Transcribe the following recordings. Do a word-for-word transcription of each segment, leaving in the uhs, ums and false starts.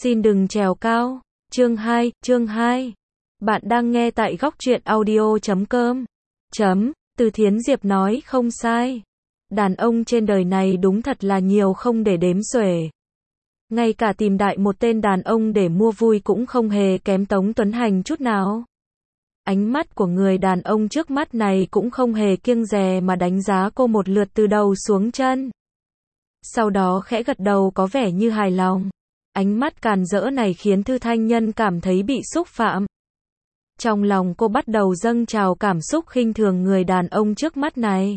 Xin đừng trèo cao. Chương hai, chương hai. Bạn đang nghe tại góc truyện audio chấm com. Chấm, Từ Thiến Diệp nói không sai. Đàn ông trên đời này đúng thật là nhiều không để đếm xuể. Ngay cả tìm đại một tên đàn ông để mua vui cũng không hề kém Tống Tuấn Hành chút nào. Ánh mắt của người đàn ông trước mắt này cũng không hề kiêng dè mà đánh giá cô một lượt từ đầu xuống chân. Sau đó khẽ gật đầu có vẻ như hài lòng. Ánh mắt càn rỡ này khiến Thư Thanh Nhân cảm thấy bị xúc phạm. Trong lòng cô bắt đầu dâng trào cảm xúc khinh thường người đàn ông trước mắt này.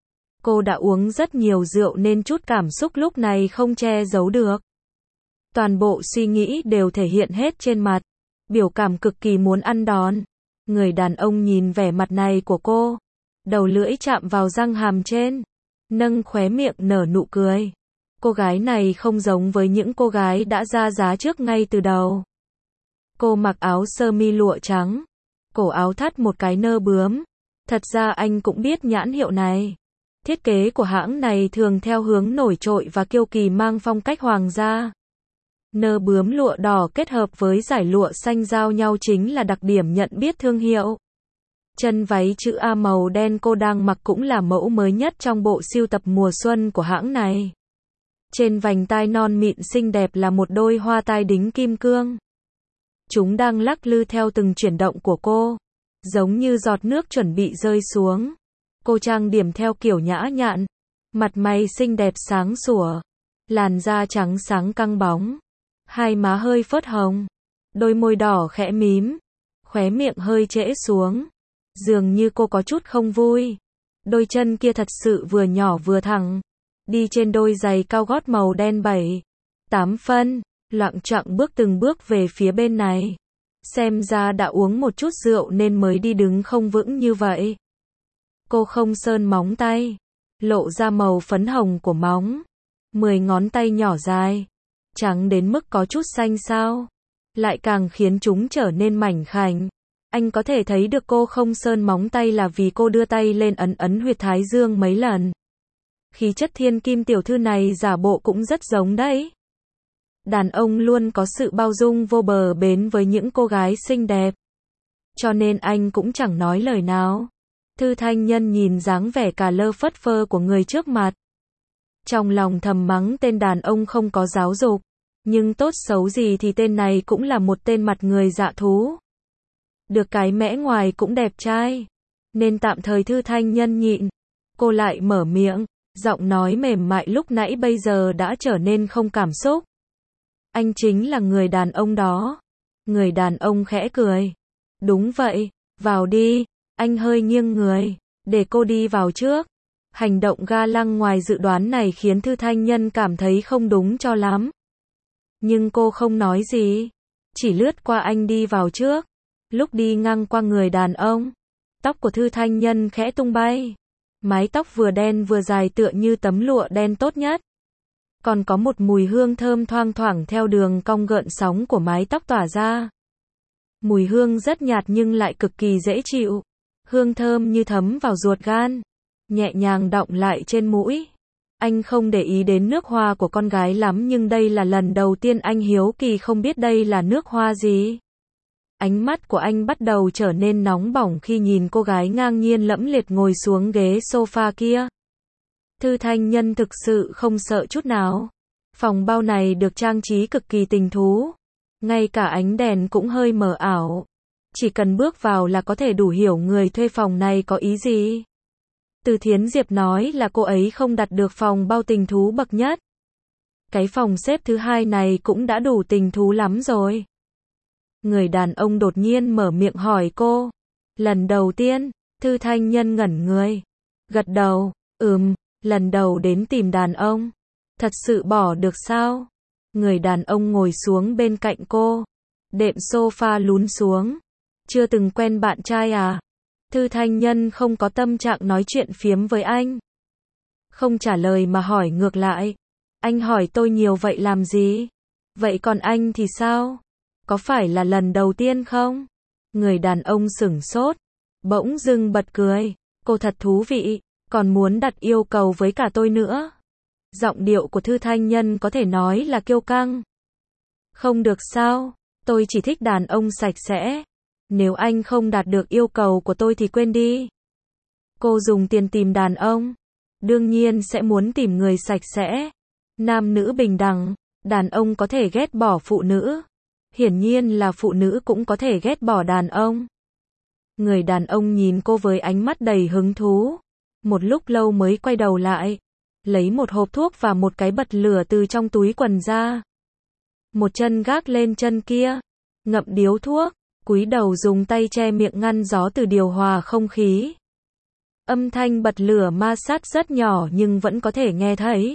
Cô đã uống rất nhiều rượu nên chút cảm xúc lúc này không che giấu được. Toàn bộ suy nghĩ đều thể hiện hết trên mặt. Biểu cảm cực kỳ muốn ăn đòn. Người đàn ông nhìn vẻ mặt này của cô. Đầu lưỡi chạm vào răng hàm trên. Nâng khóe miệng nở nụ cười. Cô gái này không giống với những cô gái đã ra giá trước ngay từ đầu. Cô mặc áo sơ mi lụa trắng. Cổ áo thắt một cái nơ bướm. Thật ra anh cũng biết nhãn hiệu này. Thiết kế của hãng này thường theo hướng nổi trội và kiêu kỳ mang phong cách hoàng gia. Nơ bướm lụa đỏ kết hợp với dải lụa xanh giao nhau chính là đặc điểm nhận biết thương hiệu. Chân váy chữ A màu đen cô đang mặc cũng là mẫu mới nhất trong bộ sưu tập mùa xuân của hãng này. Trên vành tai non mịn xinh đẹp là một đôi hoa tai đính kim cương. Chúng đang lắc lư theo từng chuyển động của cô, giống như giọt nước chuẩn bị rơi xuống. Cô trang điểm theo kiểu nhã nhặn, mặt mày xinh đẹp sáng sủa, làn da trắng sáng căng bóng, hai má hơi phớt hồng, đôi môi đỏ khẽ mím, khóe miệng hơi trễ xuống, dường như cô có chút không vui. Đôi chân kia thật sự vừa nhỏ vừa thẳng, đi trên đôi giày cao gót màu đen bảy, tám phân, loạng choạng bước từng bước về phía bên này. Xem ra đã uống một chút rượu nên mới đi đứng không vững như vậy. Cô không sơn móng tay, lộ ra màu phấn hồng của móng. Mười ngón tay nhỏ dài, trắng đến mức có chút xanh xao, lại càng khiến chúng trở nên mảnh khảnh. Anh có thể thấy được cô không sơn móng tay là vì cô đưa tay lên ấn ấn huyệt thái dương mấy lần. Khí chất thiên kim tiểu thư này giả bộ cũng rất giống đấy. Đàn ông luôn có sự bao dung vô bờ bến với những cô gái xinh đẹp. Cho nên anh cũng chẳng nói lời nào. Thư Thanh Nhân nhìn dáng vẻ cà lơ phất phơ của người trước mặt. Trong lòng thầm mắng tên đàn ông không có giáo dục. Nhưng tốt xấu gì thì tên này cũng là một tên mặt người dạ thú. Được cái mẽ ngoài cũng đẹp trai. Nên tạm thời Thư Thanh Nhân nhịn. Cô lại mở miệng. Giọng nói mềm mại lúc nãy bây giờ đã trở nên không cảm xúc. Anh chính là người đàn ông đó. Người đàn ông khẽ cười. Đúng vậy, vào đi. Anh hơi nghiêng người, để cô đi vào trước. Hành động ga lăng ngoài dự đoán này khiến Thư Thanh Nhân cảm thấy không đúng cho lắm. Nhưng cô không nói gì. Chỉ lướt qua anh đi vào trước. Lúc đi ngang qua người đàn ông, tóc của Thư Thanh Nhân khẽ tung bay. Mái tóc vừa đen vừa dài tựa như tấm lụa đen tốt nhất. Còn có một mùi hương thơm thoang thoảng theo đường cong gợn sóng của mái tóc tỏa ra. Mùi hương rất nhạt nhưng lại cực kỳ dễ chịu. Hương thơm như thấm vào ruột gan, nhẹ nhàng đọng lại trên mũi. Anh không để ý đến nước hoa của con gái lắm nhưng đây là lần đầu tiên anh hiếu kỳ không biết đây là nước hoa gì. Ánh mắt của anh bắt đầu trở nên nóng bỏng khi nhìn cô gái ngang nhiên lẫm liệt ngồi xuống ghế sofa kia. Thư Thanh Nhân thực sự không sợ chút nào. Phòng bao này được trang trí cực kỳ tình thú. Ngay cả ánh đèn cũng hơi mờ ảo. Chỉ cần bước vào là có thể đủ hiểu người thuê phòng này có ý gì. Từ Thiến Diệp nói là cô ấy không đặt được phòng bao tình thú bậc nhất. Cái phòng xếp thứ hai này cũng đã đủ tình thú lắm rồi. Người đàn ông đột nhiên mở miệng hỏi cô. Lần đầu tiên, Thư Thanh Nhân ngẩn người. Gật đầu, ừm, lần đầu đến tìm đàn ông. Thật sự bỏ được sao? Người đàn ông ngồi xuống bên cạnh cô. Đệm sofa lún xuống. Chưa từng quen bạn trai à? Thư Thanh Nhân không có tâm trạng nói chuyện phiếm với anh. Không trả lời mà hỏi ngược lại. Anh hỏi tôi nhiều vậy làm gì? Vậy còn anh thì sao? Có phải là lần đầu tiên không? Người đàn ông sửng sốt. Bỗng dưng bật cười. Cô thật thú vị. Còn muốn đặt yêu cầu với cả tôi nữa. Giọng điệu của Thư Thanh Nhân có thể nói là kiêu căng. Không được sao, tôi chỉ thích đàn ông sạch sẽ. Nếu anh không đạt được yêu cầu của tôi thì quên đi. Cô dùng tiền tìm đàn ông, đương nhiên sẽ muốn tìm người sạch sẽ. Nam nữ bình đẳng, đàn ông có thể ghét bỏ phụ nữ. Hiển nhiên là phụ nữ cũng có thể ghét bỏ đàn ông. Người đàn ông nhìn cô với ánh mắt đầy hứng thú. Một lúc lâu mới quay đầu lại, lấy một hộp thuốc và một cái bật lửa từ trong túi quần ra. Một chân gác lên chân kia, ngậm điếu thuốc, cúi đầu dùng tay che miệng ngăn gió từ điều hòa không khí. Âm thanh bật lửa ma sát rất nhỏ nhưng vẫn có thể nghe thấy.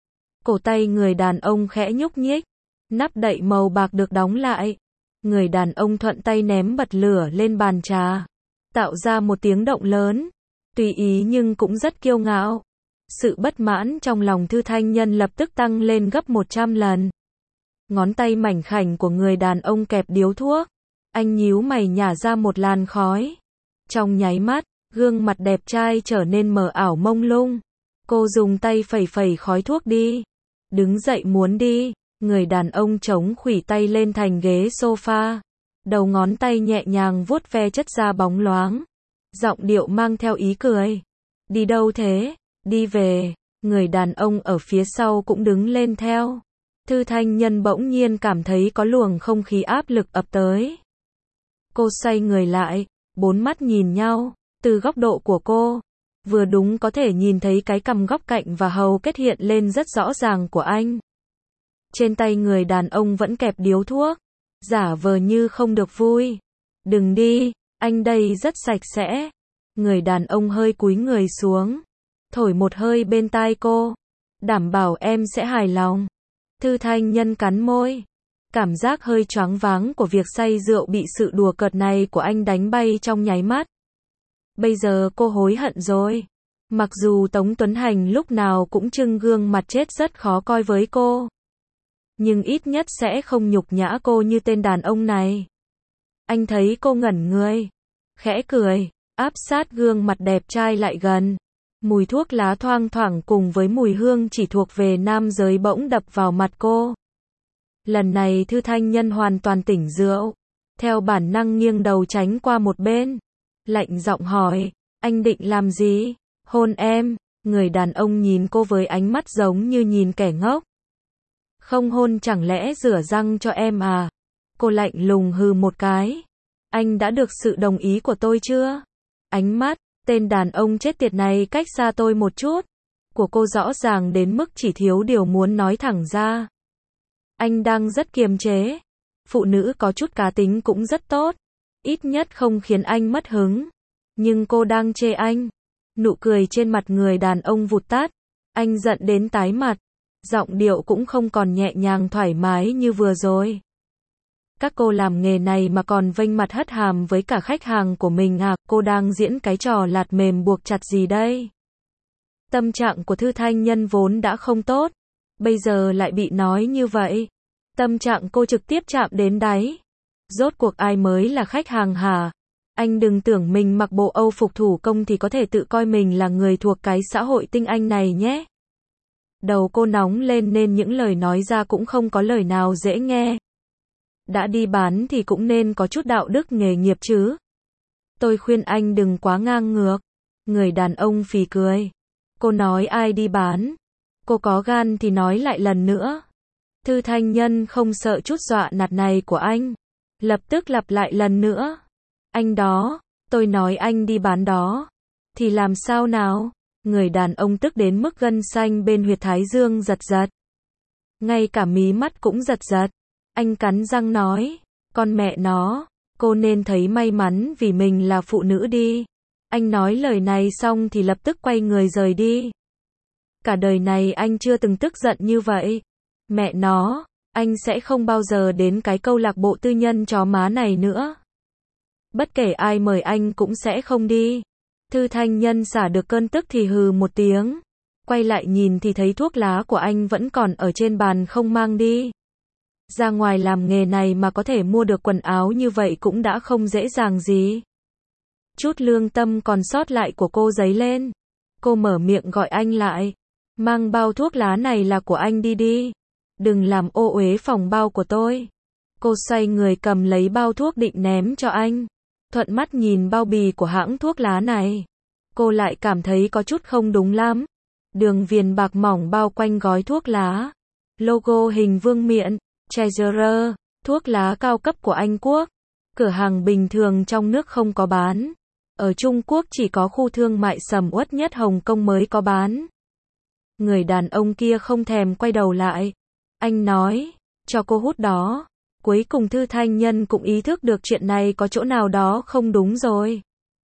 Cổ tay người đàn ông khẽ nhúc nhích, nắp đậy màu bạc được đóng lại. Người đàn ông thuận tay ném bật lửa lên bàn trà, tạo ra một tiếng động lớn, tùy ý nhưng cũng rất kiêu ngạo. Sự bất mãn trong lòng Thư Thanh Nhân lập tức tăng lên gấp một trăm lần. Ngón tay mảnh khảnh của người đàn ông kẹp điếu thuốc, anh nhíu mày nhả ra một làn khói. Trong nháy mắt, gương mặt đẹp trai trở nên mờ ảo mông lung. Cô dùng tay phẩy phẩy khói thuốc đi. Đứng dậy muốn đi, người đàn ông chống khuỷu tay lên thành ghế sofa. Đầu ngón tay nhẹ nhàng vuốt ve chất da bóng loáng. Giọng điệu mang theo ý cười. Đi đâu thế? Đi về. Người đàn ông ở phía sau cũng đứng lên theo. Thư Thanh Nhân bỗng nhiên cảm thấy có luồng không khí áp lực ập tới. Cô xoay người lại, bốn mắt nhìn nhau. Từ góc độ của cô, vừa đúng có thể nhìn thấy cái cằm góc cạnh và hầu kết hiện lên rất rõ ràng của anh. Trên tay người đàn ông vẫn kẹp điếu thuốc, giả vờ như không được vui. Đừng đi, anh đây rất sạch sẽ. Người đàn ông hơi cúi người xuống, thổi một hơi bên tai cô. Đảm bảo em sẽ hài lòng. Thư Thanh Nhân cắn môi. Cảm giác hơi choáng váng của việc say rượu bị sự đùa cợt này của anh đánh bay trong nháy mắt. Bây giờ cô hối hận rồi. Mặc dù Tống Tuấn Hành lúc nào cũng trưng gương mặt chết rất khó coi với cô, nhưng ít nhất sẽ không nhục nhã cô như tên đàn ông này. Anh thấy cô ngẩn người, khẽ cười, áp sát gương mặt đẹp trai lại gần. Mùi thuốc lá thoang thoảng cùng với mùi hương chỉ thuộc về nam giới bỗng đập vào mặt cô. Lần này Thư Thanh Nhân hoàn toàn tỉnh rượu, theo bản năng nghiêng đầu tránh qua một bên. Lạnh giọng hỏi, anh định làm gì? Hôn em. Người đàn ông nhìn cô với ánh mắt giống như nhìn kẻ ngốc. Không hôn chẳng lẽ rửa răng cho em à? Cô lạnh lùng hừ một cái. Anh đã được sự đồng ý của tôi chưa? Ánh mắt, tên đàn ông chết tiệt này cách xa tôi một chút. Của cô rõ ràng đến mức chỉ thiếu điều muốn nói thẳng ra. Anh đang rất kiềm chế. Phụ nữ có chút cá tính cũng rất tốt. Ít nhất không khiến anh mất hứng. Nhưng cô đang chê anh. Nụ cười trên mặt người đàn ông vụt tắt. Anh giận đến tái mặt. Giọng điệu cũng không còn nhẹ nhàng thoải mái như vừa rồi. Các cô làm nghề này mà còn vênh mặt hất hàm với cả khách hàng của mình à? Cô đang diễn cái trò lạt mềm buộc chặt gì đây? Tâm trạng của Thư Thanh Nhân vốn đã không tốt. Bây giờ lại bị nói như vậy. Tâm trạng cô trực tiếp chạm đến đáy. Rốt cuộc ai mới là khách hàng hả? Anh đừng tưởng mình mặc bộ Âu phục thủ công thì có thể tự coi mình là người thuộc cái xã hội tinh anh này nhé. Đầu cô nóng lên nên những lời nói ra cũng không có lời nào dễ nghe. Đã đi bán thì cũng nên có chút đạo đức nghề nghiệp chứ. Tôi khuyên anh đừng quá ngang ngược. Người đàn ông phì cười. Cô nói ai đi bán? Cô có gan thì nói lại lần nữa. Thư Thanh Nhân không sợ chút dọa nạt này của anh. Lập tức lặp lại lần nữa. Anh đó, tôi nói anh đi bán đó. Thì làm sao nào? Người đàn ông tức đến mức gân xanh bên huyệt thái dương giật giật. Ngay cả mí mắt cũng giật giật. Anh cắn răng nói. Con mẹ nó, cô nên thấy may mắn vì mình là phụ nữ đi. Anh nói lời này xong thì lập tức quay người rời đi. Cả đời này anh chưa từng tức giận như vậy. Mẹ nó, anh sẽ không bao giờ đến cái câu lạc bộ tư nhân chó má này nữa. Bất kể ai mời anh cũng sẽ không đi. Thư Thanh Nhân xả được cơn tức thì hừ một tiếng. Quay lại nhìn thì thấy thuốc lá của anh vẫn còn ở trên bàn không mang đi. Ra ngoài làm nghề này mà có thể mua được quần áo như vậy cũng đã không dễ dàng gì. Chút lương tâm còn sót lại của cô dấy lên. Cô mở miệng gọi anh lại. Mang bao thuốc lá này là của anh đi đi. Đừng làm ô uế phòng bao của tôi. Cô xoay người cầm lấy bao thuốc định ném cho anh. Thuận mắt nhìn bao bì của hãng thuốc lá này. Cô lại cảm thấy có chút không đúng lắm. Đường viền bạc mỏng bao quanh gói thuốc lá. Logo hình vương miện, Treasurer, thuốc lá cao cấp của Anh Quốc. Cửa hàng bình thường trong nước không có bán. Ở Trung Quốc chỉ có khu thương mại sầm uất nhất Hồng Kông mới có bán. Người đàn ông kia không thèm quay đầu lại. Anh nói, cho cô hút đó. Cuối cùng Thư Thanh Nhân cũng ý thức được chuyện này có chỗ nào đó không đúng rồi.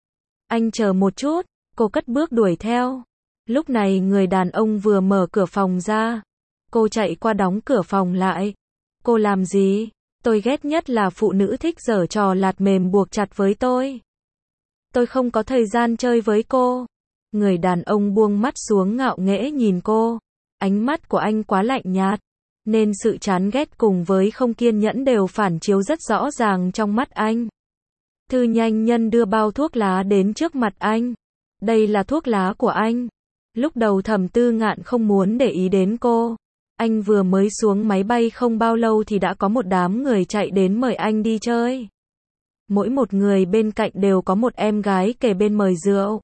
Anh chờ một chút, cô cất bước đuổi theo. Lúc này người đàn ông vừa mở cửa phòng ra. Cô chạy qua đóng cửa phòng lại. Cô làm gì? Tôi ghét nhất là phụ nữ thích giở trò lạt mềm buộc chặt với tôi. Tôi không có thời gian chơi với cô. Người đàn ông buông mắt xuống ngạo nghễ nhìn cô. Ánh mắt của anh quá lạnh nhạt, nên sự chán ghét cùng với không kiên nhẫn đều phản chiếu rất rõ ràng trong mắt anh. Thư Nhanh Nhân đưa bao thuốc lá đến trước mặt anh. Đây là thuốc lá của anh. Lúc đầu Thẩm Tư Ngạn không muốn để ý đến cô. Anh vừa mới xuống máy bay không bao lâu thì đã có một đám người chạy đến mời anh đi chơi. Mỗi một người bên cạnh đều có một em gái kề bên mời rượu.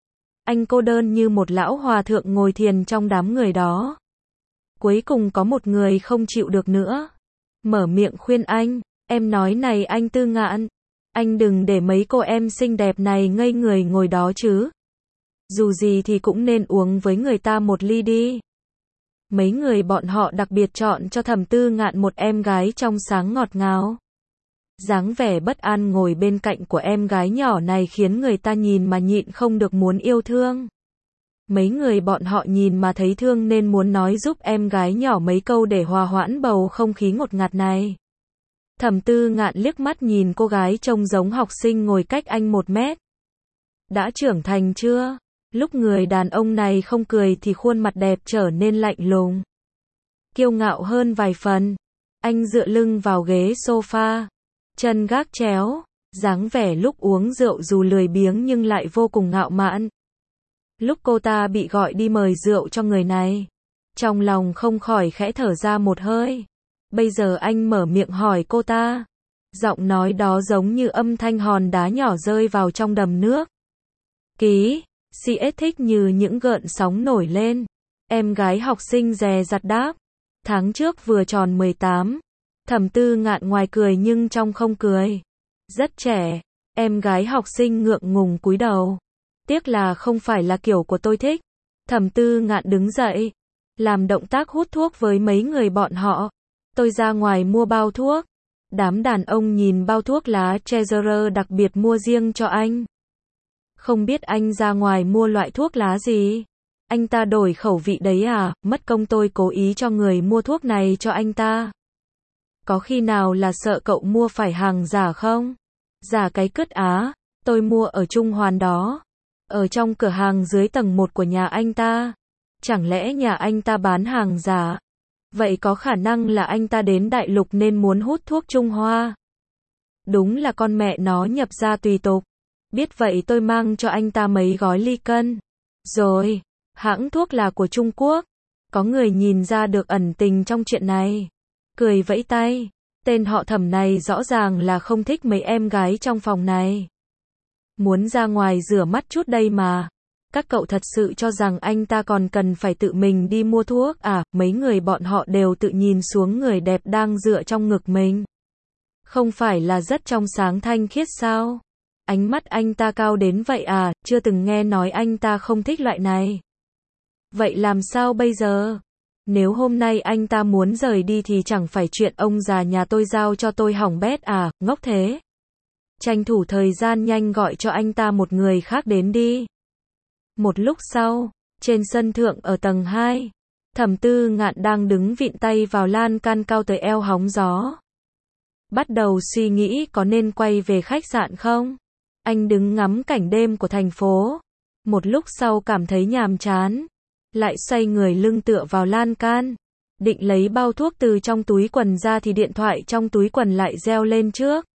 Anh cô đơn như một lão hòa thượng ngồi thiền trong đám người đó. Cuối cùng có một người không chịu được nữa. Mở miệng khuyên anh, em nói này anh Tư Ngạn. Anh đừng để mấy cô em xinh đẹp này ngây người ngồi đó chứ. Dù gì thì cũng nên uống với người ta một ly đi. Mấy người bọn họ đặc biệt chọn cho Thẩm Tư Ngạn một em gái trong sáng ngọt ngào. Dáng vẻ bất an ngồi bên cạnh của em gái nhỏ này khiến người ta nhìn mà nhịn không được muốn yêu thương. Mấy người bọn họ nhìn mà thấy thương nên muốn nói giúp em gái nhỏ mấy câu để hòa hoãn bầu không khí ngột ngạt này. Thẩm Tư Ngạn liếc mắt nhìn cô gái trông giống học sinh ngồi cách anh một mét. Đã trưởng thành chưa? Lúc người đàn ông này không cười thì khuôn mặt đẹp trở nên lạnh lùng. Kiêu ngạo hơn vài phần. Anh dựa lưng vào ghế sofa. Chân gác chéo. Dáng vẻ lúc uống rượu dù lười biếng nhưng lại vô cùng ngạo mạn. Lúc cô ta bị gọi đi mời rượu cho người này. Trong lòng không khỏi khẽ thở ra một hơi. Bây giờ anh mở miệng hỏi cô ta. Giọng nói đó giống như âm thanh hòn đá nhỏ rơi vào trong đầm nước. Ký, si ết thích như những gợn sóng nổi lên. Em gái học sinh dè dặt đáp. Tháng trước vừa tròn mười tám. Thẩm Tư Ngạn ngoài cười nhưng trong không cười. Rất trẻ. Em gái học sinh ngượng ngùng cúi đầu. Tiếc là không phải là kiểu của tôi thích. Thẩm Tư Ngạn đứng dậy. Làm động tác hút thuốc với mấy người bọn họ. Tôi ra ngoài mua bao thuốc. Đám đàn ông nhìn bao thuốc lá Treasurer đặc biệt mua riêng cho anh. Không biết anh ra ngoài mua loại thuốc lá gì? Anh ta đổi khẩu vị đấy à? Mất công tôi cố ý cho người mua thuốc này cho anh ta. Có khi nào là sợ cậu mua phải hàng giả không? Giả cái cứt á, tôi mua ở Trung Hoàn đó. Ở trong cửa hàng dưới tầng một của nhà anh ta. Chẳng lẽ nhà anh ta bán hàng giả? Vậy có khả năng là anh ta đến đại lục nên muốn hút thuốc Trung Hoa. Đúng là con mẹ nó nhập ra tùy tục. Biết vậy tôi mang cho anh ta mấy gói ly cân. Rồi, hãng thuốc là của Trung Quốc. Có người nhìn ra được ẩn tình trong chuyện này. Cười vẫy tay. Tên họ Thẩm này rõ ràng là không thích mấy em gái trong phòng này. Muốn ra ngoài rửa mắt chút đây mà. Các cậu thật sự cho rằng anh ta còn cần phải tự mình đi mua thuốc à? Mấy người bọn họ đều tự nhìn xuống người đẹp đang dựa trong ngực mình. Không phải là rất trong sáng thanh khiết sao? Ánh mắt anh ta cao đến vậy à? Chưa từng nghe nói anh ta không thích loại này. Vậy làm sao bây giờ? Nếu hôm nay anh ta muốn rời đi thì chẳng phải chuyện ông già nhà tôi giao cho tôi hỏng bét à? Ngốc thế. Tranh thủ thời gian nhanh gọi cho anh ta một người khác đến đi. Một lúc sau, trên sân thượng ở tầng hai, Thẩm Tư Ngạn đang đứng vịn tay vào lan can cao tới eo hóng gió. Bắt đầu suy nghĩ có nên quay về khách sạn không? Anh đứng ngắm cảnh đêm của thành phố. Một lúc sau cảm thấy nhàm chán. Lại xoay người lưng tựa vào lan can. Định lấy bao thuốc từ trong túi quần ra thì điện thoại trong túi quần lại reo lên trước.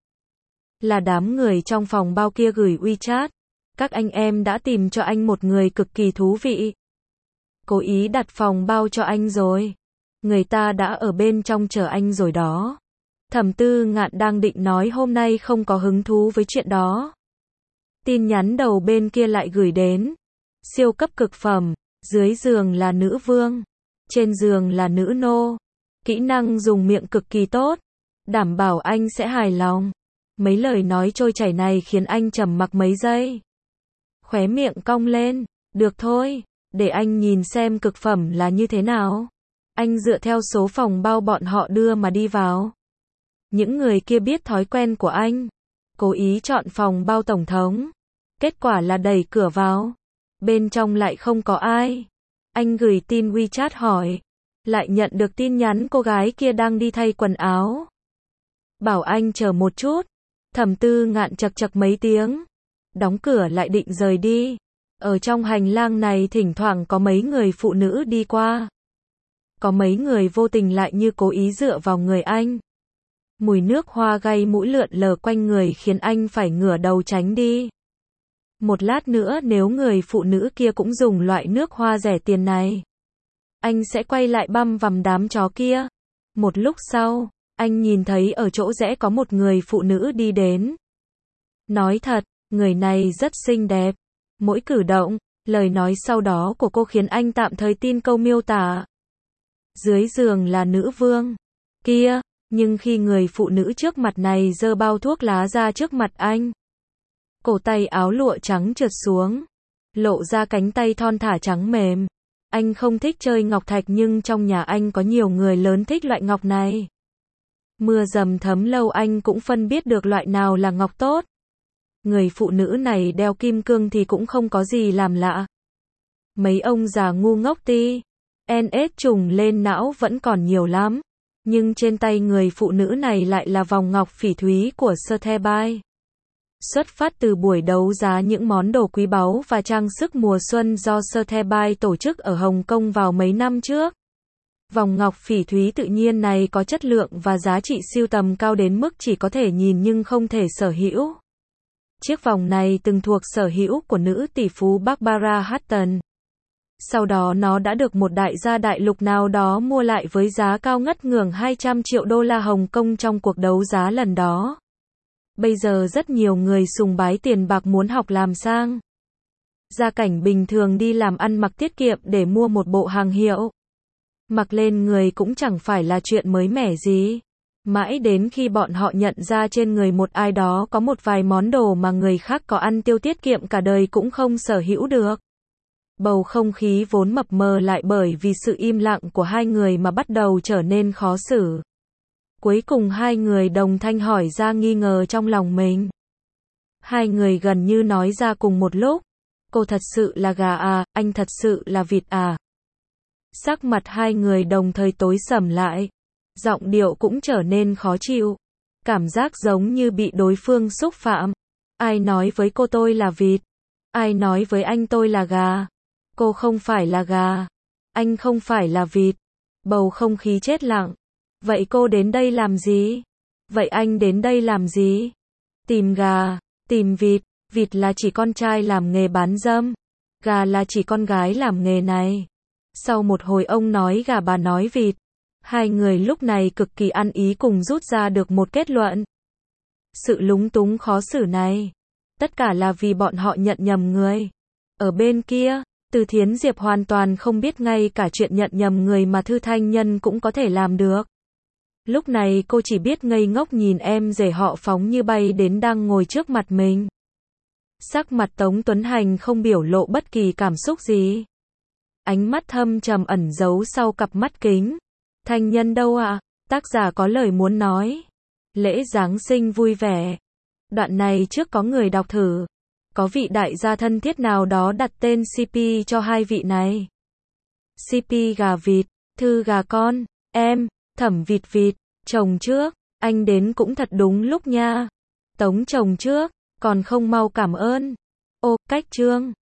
Là đám người trong phòng bao kia gửi WeChat. Các anh em đã tìm cho anh một người cực kỳ thú vị. Cố ý đặt phòng bao cho anh rồi. Người ta đã ở bên trong chờ anh rồi đó. Thẩm Tư Ngạn đang định nói hôm nay không có hứng thú với chuyện đó. Tin nhắn đầu bên kia lại gửi đến. Siêu cấp cực phẩm, dưới giường là nữ vương, trên giường là nữ nô. Kỹ năng dùng miệng cực kỳ tốt, đảm bảo anh sẽ hài lòng. Mấy lời nói trôi chảy này khiến anh trầm mặc mấy giây. Khóe miệng cong lên, được thôi, để anh nhìn xem cực phẩm là như thế nào. Anh dựa theo số phòng bao bọn họ đưa mà đi vào. Những người kia biết thói quen của anh, cố ý chọn phòng bao tổng thống. Kết quả là đẩy cửa vào, bên trong lại không có ai. Anh gửi tin WeChat hỏi, lại nhận được tin nhắn cô gái kia đang đi thay quần áo. Bảo anh chờ một chút. Thẩm Tư Ngạn chật chật mấy tiếng, đóng cửa lại định rời đi. Ở trong hành lang này thỉnh thoảng có mấy người phụ nữ đi qua. Có mấy người vô tình lại như cố ý dựa vào người anh. Mùi nước hoa gây mũi lượn lờ quanh người khiến anh phải ngửa đầu tránh đi. Một lát nữa nếu người phụ nữ kia cũng dùng loại nước hoa rẻ tiền này, anh sẽ quay lại băm vằm đám chó kia. Một lúc sau, anh nhìn thấy ở chỗ rẽ có một người phụ nữ đi đến. Nói thật, người này rất xinh đẹp. Mỗi cử động, lời nói sau đó của cô khiến anh tạm thời tin câu miêu tả. Dưới giường là nữ vương kia, nhưng khi người phụ nữ trước mặt này giơ bao thuốc lá ra trước mặt anh, cổ tay áo lụa trắng trượt xuống, lộ ra cánh tay thon thả trắng mềm. Anh không thích chơi ngọc thạch nhưng trong nhà anh có nhiều người lớn thích loại ngọc này. Mưa dầm thấm lâu anh cũng phân biết được loại nào là ngọc tốt. Người phụ nữ này đeo kim cương thì cũng không có gì làm lạ. Mấy ông già ngu ngốc ti, en ét trùng lên não vẫn còn nhiều lắm. Nhưng trên tay người phụ nữ này lại là vòng ngọc phỉ thúy của Sotheby. Xuất phát từ buổi đấu giá những món đồ quý báu và trang sức mùa xuân do Sotheby tổ chức ở Hồng Kông vào mấy năm trước. Vòng ngọc phỉ thúy tự nhiên này có chất lượng và giá trị sưu tầm cao đến mức chỉ có thể nhìn nhưng không thể sở hữu. Chiếc vòng này từng thuộc sở hữu của nữ tỷ phú Barbara Hutton. Sau đó nó đã được một đại gia đại lục nào đó mua lại với giá cao ngất ngưởng hai trăm triệu đô la Hồng Kông trong cuộc đấu giá lần đó. Bây giờ rất nhiều người sùng bái tiền bạc muốn học làm sang. Gia cảnh bình thường đi làm ăn mặc tiết kiệm để mua một bộ hàng hiệu. Mặc lên người cũng chẳng phải là chuyện mới mẻ gì. Mãi đến khi bọn họ nhận ra trên người một ai đó có một vài món đồ mà người khác có ăn tiêu tiết kiệm cả đời cũng không sở hữu được. Bầu không khí vốn mập mờ lại bởi vì sự im lặng của hai người mà bắt đầu trở nên khó xử. Cuối cùng hai người đồng thanh hỏi ra nghi ngờ trong lòng mình. Hai người gần như nói ra cùng một lúc. Cô thật sự là gà à, anh thật sự là vịt à. Sắc mặt hai người đồng thời tối sầm lại. Giọng điệu cũng trở nên khó chịu. Cảm giác giống như bị đối phương xúc phạm. Ai nói với cô tôi là vịt? Ai nói với anh tôi là gà? Cô không phải là gà. Anh không phải là vịt. Bầu không khí chết lặng. Vậy cô đến đây làm gì? Vậy anh đến đây làm gì? Tìm gà, tìm vịt. Vịt là chỉ con trai làm nghề bán dâm. Gà là chỉ con gái làm nghề này. Sau một hồi ông nói gà bà nói vịt. Hai người lúc này cực kỳ ăn ý cùng rút ra được một kết luận. Sự lúng túng khó xử này, tất cả là vì bọn họ nhận nhầm người. Ở bên kia, Từ Thiến Diệp hoàn toàn không biết ngay cả chuyện nhận nhầm người mà Thư Thanh Nhân cũng có thể làm được. Lúc này cô chỉ biết ngây ngốc nhìn em rể họ phóng như bay đến đang ngồi trước mặt mình. Sắc mặt Tống Tuấn Hành không biểu lộ bất kỳ cảm xúc gì. Ánh mắt thâm trầm ẩn giấu sau cặp mắt kính. Thanh Nhân đâu ạ? À? Tác giả có lời muốn nói. Lễ Giáng sinh vui vẻ. Đoạn này trước có người đọc thử. Có vị đại gia thân thiết nào đó đặt tên xê pê cho hai vị này. xê pê gà vịt, Thư gà con, em, Thẩm vịt vịt, chồng trước, anh đến cũng thật đúng lúc nha. Tống chồng trước, còn không mau cảm ơn. Ô, cách chương.